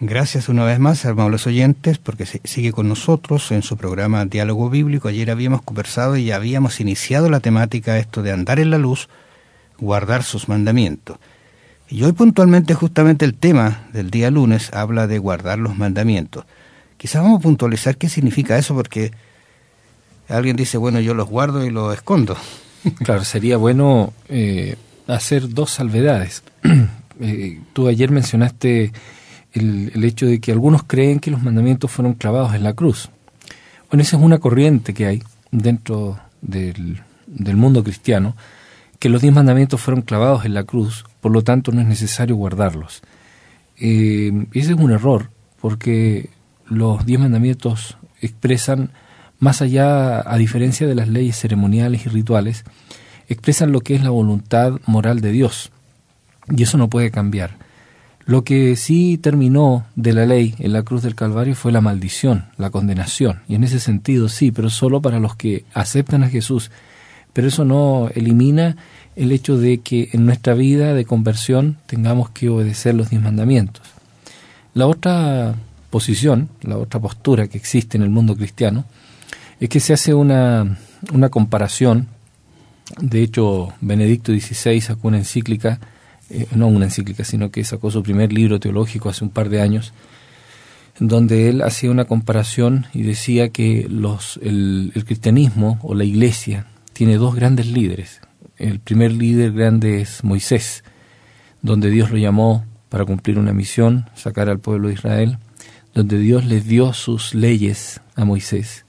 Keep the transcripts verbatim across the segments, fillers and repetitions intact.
Gracias una vez más, amables oyentes, porque sigue con nosotros en su programa Diálogo Bíblico. Ayer habíamos conversado y habíamos iniciado la temática esto de andar en la luz, guardar sus mandamientos. Y hoy puntualmente, justamente el tema del día lunes habla de guardar los mandamientos. Quizás vamos a puntualizar qué significa eso, porque alguien dice, bueno, yo los guardo y los escondo. Claro, sería bueno eh, hacer dos salvedades. eh, tú ayer mencionaste el, el hecho de que algunos creen que los mandamientos fueron clavados en la cruz. Bueno, esa es una corriente que hay dentro del, del mundo cristiano, que los diez mandamientos fueron clavados en la cruz, por lo tanto no es necesario guardarlos. Eh, ese es un error, porque los diez mandamientos expresan, más allá, a diferencia de las leyes ceremoniales y rituales, expresan lo que es la voluntad moral de Dios, y eso no puede cambiar. Lo que sí terminó de la ley en la cruz del Calvario fue la maldición, la condenación, y en ese sentido sí, pero solo para los que aceptan a Jesús. Pero eso no elimina el hecho de que en nuestra vida de conversión tengamos que obedecer los diez mandamientos. La otra posición, la otra postura que existe en el mundo cristiano, es que se hace una, una comparación. De hecho, Benedicto dieciséis sacó una encíclica, eh, no una encíclica, sino que sacó su primer libro teológico hace un par de años, donde él hacía una comparación y decía que los, el, el cristianismo o la iglesia tiene dos grandes líderes. El primer líder grande es Moisés, donde Dios lo llamó para cumplir una misión, sacar al pueblo de Israel, donde Dios les dio sus leyes a Moisés.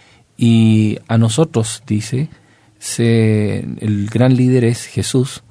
Y a nosotros, dice, se, el gran líder es Jesús.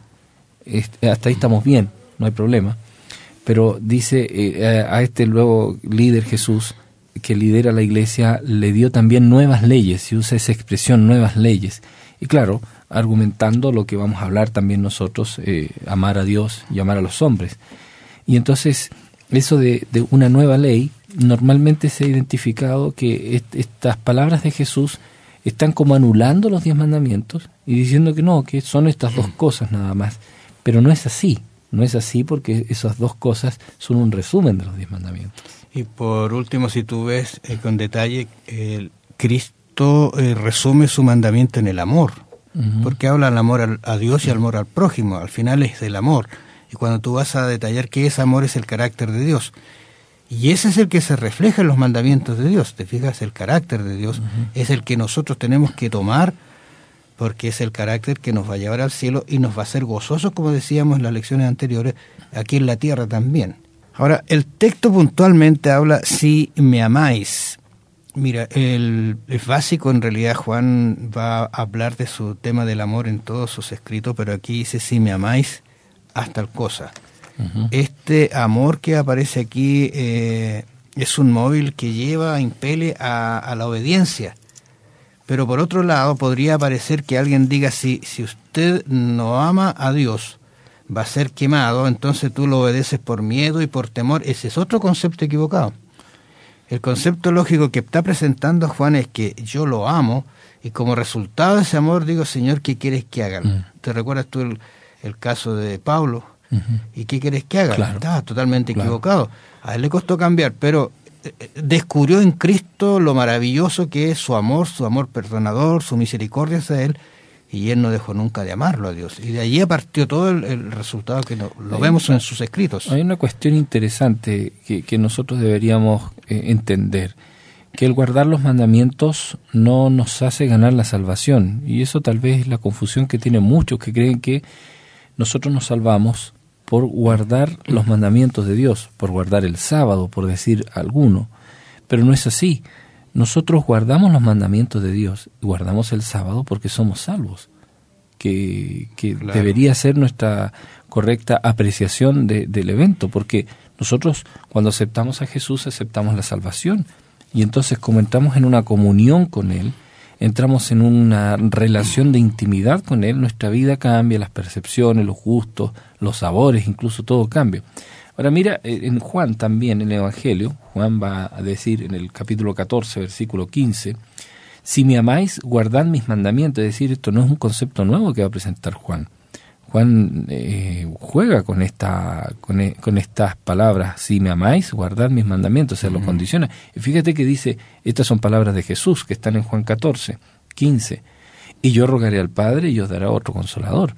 Hasta ahí estamos bien, no hay problema. Pero dice eh, a este nuevo líder Jesús, que lidera la iglesia, le dio también nuevas leyes, y usa esa expresión, nuevas leyes. Y claro, argumentando lo que vamos a hablar también nosotros, eh, amar a Dios y amar a los hombres. Y entonces, eso de, de una nueva ley, normalmente se ha identificado que est- estas palabras de Jesús están como anulando los diez mandamientos y diciendo que no, que son estas dos cosas nada más. Pero no es así, no es así porque esas dos cosas son un resumen de los diez mandamientos. Y por último, si tú ves eh, con detalle, el Cristo eh, resume su mandamiento en el amor, uh-huh. porque habla del amor al, a Dios y al amor al prójimo, al final es el amor. Y cuando tú vas a detallar qué es amor, es el carácter de Dios. Y ese es el que se refleja en los mandamientos de Dios. Te fijas, el carácter de Dios uh-huh. es el que nosotros tenemos que tomar, porque es el carácter que nos va a llevar al cielo y nos va a hacer gozosos, como decíamos en las lecciones anteriores, aquí en la tierra también. Ahora, el texto puntualmente habla, si me amáis. Mira, el, es básico, en realidad Juan va a hablar de su tema del amor en todos sus escritos, pero aquí dice, si me amáis, haz tal cosa. Uh-huh. Este amor que aparece aquí eh, es un móvil que lleva, impele a, a la obediencia. Pero por otro lado, podría parecer que alguien diga, si, si usted no ama a Dios, va a ser quemado, entonces tú lo obedeces por miedo y por temor. Ese es otro concepto equivocado. El concepto lógico que está presentando Juan es que yo lo amo, y como resultado de ese amor digo, Señor, ¿qué quieres que haga? Uh-huh. ¿Te recuerdas tú el, el caso de Pablo? Uh-huh. ¿Y qué quieres que haga? Claro. Estaba totalmente Claro. equivocado. A él le costó cambiar, pero descubrió en Cristo lo maravilloso que es su amor, su amor perdonador, su misericordia hacia él, y él no dejó nunca de amarlo a Dios. Y de allí partió todo el, el resultado que lo, lo vemos en sus escritos. Hay una cuestión interesante que, que nosotros deberíamos eh, entender, que el guardar los mandamientos no nos hace ganar la salvación, y eso tal vez es la confusión que tienen muchos, que creen que nosotros nos salvamos por guardar los mandamientos de Dios, por guardar el sábado, por decir alguno, pero no es así. Nosotros guardamos los mandamientos de Dios y guardamos el sábado porque somos salvos, que, que claro. debería ser nuestra correcta apreciación de, del evento, porque nosotros cuando aceptamos a Jesús aceptamos la salvación, y entonces como entramos en una comunión con Él, entramos en una relación de intimidad con Él, nuestra vida cambia, las percepciones, los gustos, los sabores, incluso todo cambia. Ahora mira, en Juan también, en el Evangelio, Juan va a decir en el capítulo catorce, versículo quince, si me amáis, guardad mis mandamientos. Es decir, esto no es un concepto nuevo que va a presentar Juan. Juan eh, juega con esta con, e, con estas palabras: si me amáis, guardad mis mandamientos, se uh-huh. los condiciona. Y fíjate que dice, estas son palabras de Jesús que están en Juan catorce, quince, y yo rogaré al Padre y os dará otro consolador.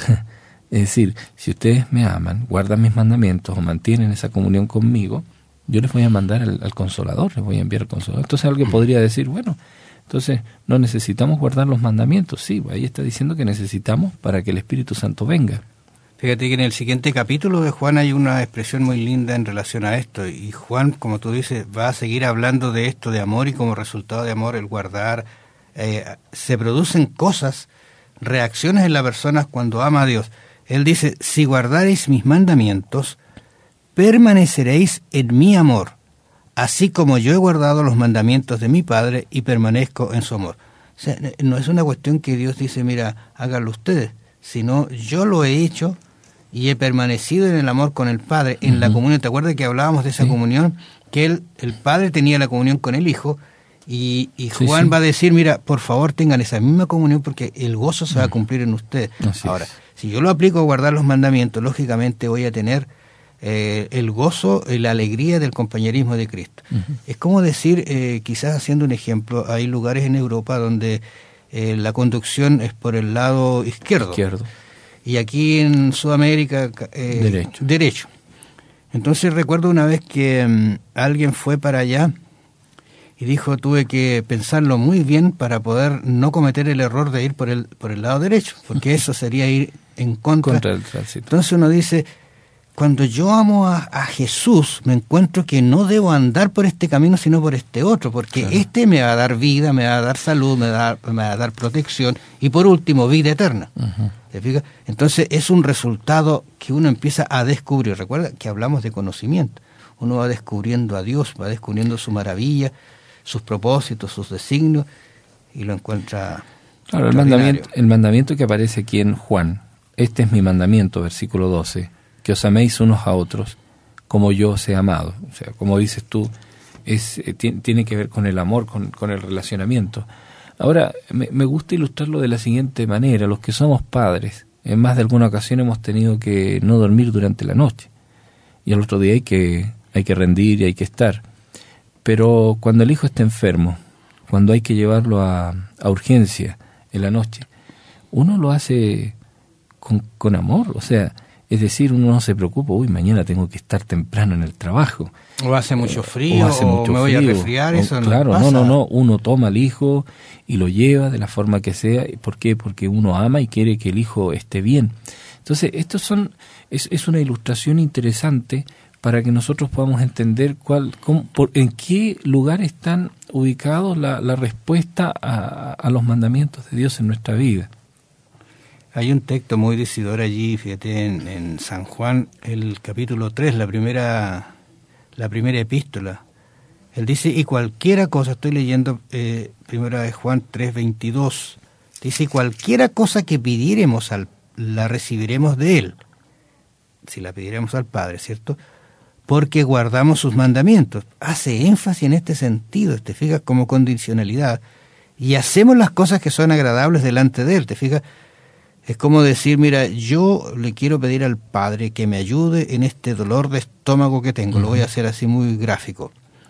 Es decir, si ustedes me aman, guardan mis mandamientos o mantienen esa comunión conmigo, yo les voy a mandar al, al consolador, les voy a enviar al consolador. Entonces alguien podría decir, bueno, entonces no necesitamos guardar los mandamientos. Sí, ahí está diciendo que necesitamos para que el Espíritu Santo venga. Fíjate que en el siguiente capítulo de Juan hay una expresión muy linda en relación a esto, y Juan, como tú dices, va a seguir hablando de esto, de amor, y como resultado de amor, el guardar, eh, se producen cosas, reacciones en la persona cuando ama a Dios. Él dice, si guardareis mis mandamientos, permaneceréis en mi amor, así como yo he guardado los mandamientos de mi Padre y permanezco en su amor. O sea, no es una cuestión que Dios dice, mira, háganlo ustedes, sino yo lo he hecho y he permanecido en el amor con el Padre, en uh-huh. la comunión. ¿Te acuerdas que hablábamos de esa sí. comunión? Que él, el Padre tenía la comunión con el Hijo, y, y Juan sí, sí. va a decir, mira, por favor tengan esa misma comunión porque el gozo se va a cumplir en ustedes. Así Ahora, es. si yo lo aplico a guardar los mandamientos, lógicamente voy a tener Eh, el gozo y la alegría del compañerismo de Cristo. Uh-huh. Es como decir, eh, quizás haciendo un ejemplo, hay lugares en Europa donde eh, la conducción es por el lado izquierdo, izquierdo. y aquí en Sudamérica eh, derecho. derecho. Entonces recuerdo una vez que um, alguien fue para allá y dijo, tuve que pensarlo muy bien para poder no cometer el error de ir por el, por el lado derecho, porque eso sería ir en contra. contra del tránsito. Entonces uno dice, cuando yo amo a, a Jesús, me encuentro que no debo andar por este camino, sino por este otro, porque claro. este me va a dar vida, me va a dar salud, me va a, me va a dar protección, y por último, vida eterna. Uh-huh. ¿Te fijas? Entonces es un resultado que uno empieza a descubrir. Recuerda que hablamos de conocimiento. Uno va descubriendo a Dios, va descubriendo su maravilla, sus propósitos, sus designios, y lo encuentra. Claro, el mandamiento, el mandamiento que aparece aquí en Juan, este es mi mandamiento, versículo doce, que os améis unos a otros como yo os he amado. O sea, como dices tú, es eh, t- tiene que ver con el amor, con, con el relacionamiento. Ahora, me, me gusta ilustrarlo de la siguiente manera. Los que somos padres, en más de alguna ocasión hemos tenido que no dormir durante la noche, y al otro día hay que, hay que rendir y hay que estar. Pero cuando el hijo está enfermo, cuando hay que llevarlo a, a urgencia en la noche, uno lo hace con, con amor, o sea, es decir, uno no se preocupa, uy, mañana tengo que estar temprano en el trabajo. O hace mucho frío, o, hace mucho o me voy frío, a resfriar, o, eso no Claro, pasa. no, no, no, uno toma al hijo y lo lleva de la forma que sea. ¿Por qué? Porque uno ama y quiere que el hijo esté bien. Entonces, estos son es, es una ilustración interesante para que nosotros podamos entender cuál, cómo, por, en qué lugar están ubicados la, la respuesta a, a los mandamientos de Dios en nuestra vida. Hay un texto muy decidor allí, fíjate, en, en San Juan, el capítulo tres, la primera, la primera epístola. Él dice, y cualquiera cosa, estoy leyendo eh, primera de Juan tres, veintidós, dice, cualquiera cosa que pidiéremos, al, la recibiremos de Él, si la pidiéremos al Padre, ¿cierto?, porque guardamos sus mandamientos. Hace énfasis en este sentido, te fijas, como condicionalidad, y hacemos las cosas que son agradables delante de Él, te fijas. Es como decir, mira, yo le quiero pedir al Padre que me ayude en este dolor de estómago que tengo. Uh-huh. Lo voy a hacer así muy gráfico.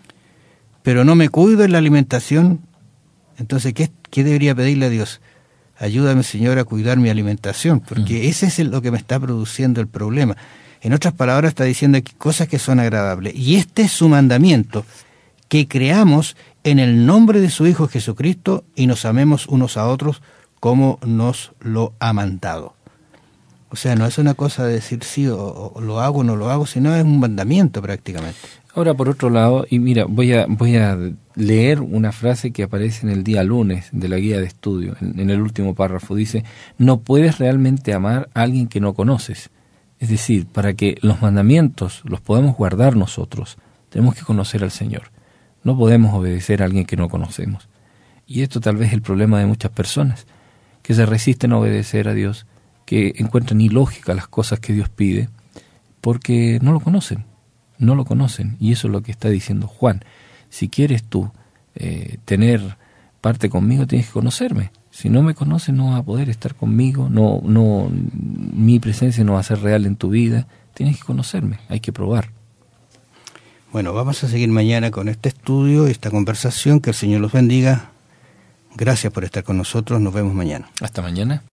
Pero no me cuido en la alimentación. Entonces, ¿qué, qué debería pedirle a Dios? Ayúdame, Señor, a cuidar mi alimentación, porque uh-huh. ese es el, lo que me está produciendo el problema. En otras palabras, está diciendo aquí cosas que son agradables. Y este es su mandamiento, que creamos en el nombre de su Hijo Jesucristo y nos amemos unos a otros como nos lo ha mandado. O sea, no es una cosa de decir sí o, o lo hago o no lo hago, sino es un mandamiento prácticamente. Ahora, por otro lado, y mira, voy a voy a leer una frase que aparece en el día lunes de la guía de estudio, en, en el último párrafo. Dice, no puedes realmente amar a alguien que no conoces. Es decir, para que los mandamientos los podamos guardar nosotros, tenemos que conocer al Señor. No podemos obedecer a alguien que no conocemos. Y esto tal vez es el problema de muchas personas, que se resisten a obedecer a Dios, que encuentran ilógica las cosas que Dios pide, porque no lo conocen, no lo conocen. Y eso es lo que está diciendo Juan. Si quieres tú eh, tener parte conmigo, tienes que conocerme. Si no me conoces no vas a poder estar conmigo, no, no, mi presencia no va a ser real en tu vida. Tienes que conocerme, hay que probar. Bueno, vamos a seguir mañana con este estudio, esta conversación. Que el Señor los bendiga. Gracias por estar con nosotros. Nos vemos mañana. Hasta mañana.